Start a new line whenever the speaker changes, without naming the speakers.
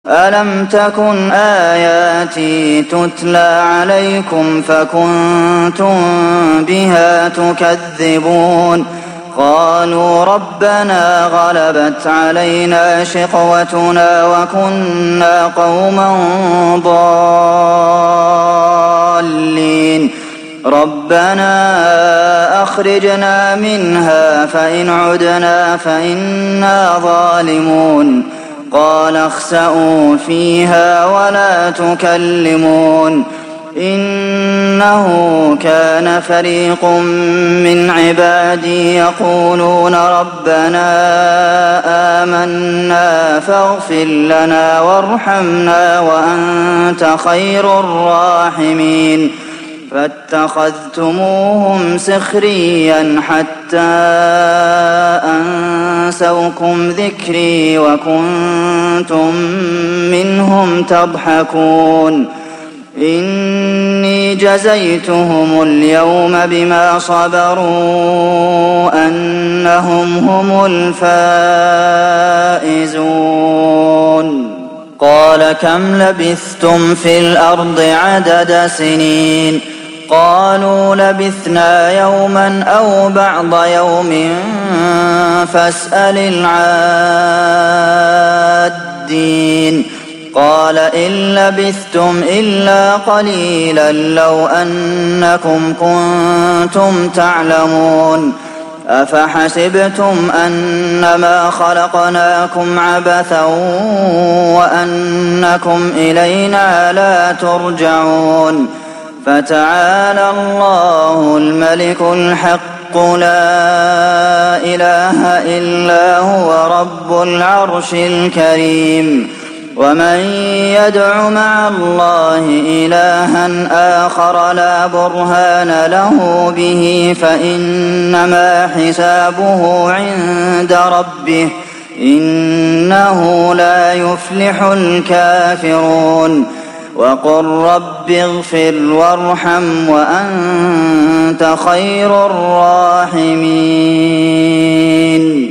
أَلَمْ تَكُنْ آيَاتِي تُتْلَىٰ عَلَيْكُمْ فَكُنتُم بِهَا تُكَذِّبُونَ قَالُوا رَبَّنَا غَلَبَتْ عَلَيْنَا شِقْوَتُنَا وَكُنَّا قَوْمًا ضَالِّينَ رَبَّنَا أَخْرِجْنَا مِنْهَا فَإِنْ عُدْنَا فَإِنَّا ظَالِمُونَ قَالَ اخْسَئُوا فِيهَا وَلَا تُكَلِّمُونِ إِنَّهُ كَانَ فَرِيقٌ مِّنْ عِبَادِي يَقُولُونَ رَبَّنَا آمَنَّا فَاغْفِرْ لَنَا وَارْحَمْنَا وَأَنتَ خَيْرُ الرَّاحِمِينَ فَاتَّخَذْتُمُوهُمْ سِخْرِيًّا حَتَّىٰ أَنسَوْكُمْ ذِكْرِي وَكُنتُم مِّنْهُمْ تَضْحَكُونَ إِنِّي جَزَيْتُهُمُ الْيَوْمَ بِمَا صَبَرُوا أَنَّهُمْ هُمُ الْفَائِزُونَ قَالَ كَمْ لَبِثْتُمْ فِي الْأَرْضِ عَدَدَ سِنِينَ قَالُوا لَبِثْنَا يَوْمًا أَوْ بَعْضَ يَوْمٍ فَاسْأَلِ الْعَادِّينَ قَالَ إِن لَّبِثْتُمْ إِلَّا قَلِيلًا لَّوْ أَنَّكُمْ كُنتُمْ تَعْلَمُونَ أَفَحَسِبْتُمْ أَنَّمَا خَلَقْنَاكُمْ عَبَثًا وَأَنَّكُمْ إِلَيْنَا لَا تُرْجَعُونَ فَتَعَالَى اللَّهُ الْمَلِكُ الْحَقُّ لَا إِلَٰهَ إِلَّا هُوَ رَبُّ الْعَرْشِ الْكَرِيمِ وَمَن يَدْعُ مَعَ اللَّهِ إِلَٰهًا آخَرَ لَا بُرْهَانَ لَهُ بِهِ فَإِنَّمَا حِسَابُهُ عِندَ رَبِّهِ ۚ إِنَّهُ لَا يُفْلِحُ الْكَافِرُونَ وَقُل رَّبِّ اغْفِرْ وَارْحَمْ وَأَنتَ خَيْرُ الرَّاحِمِينَ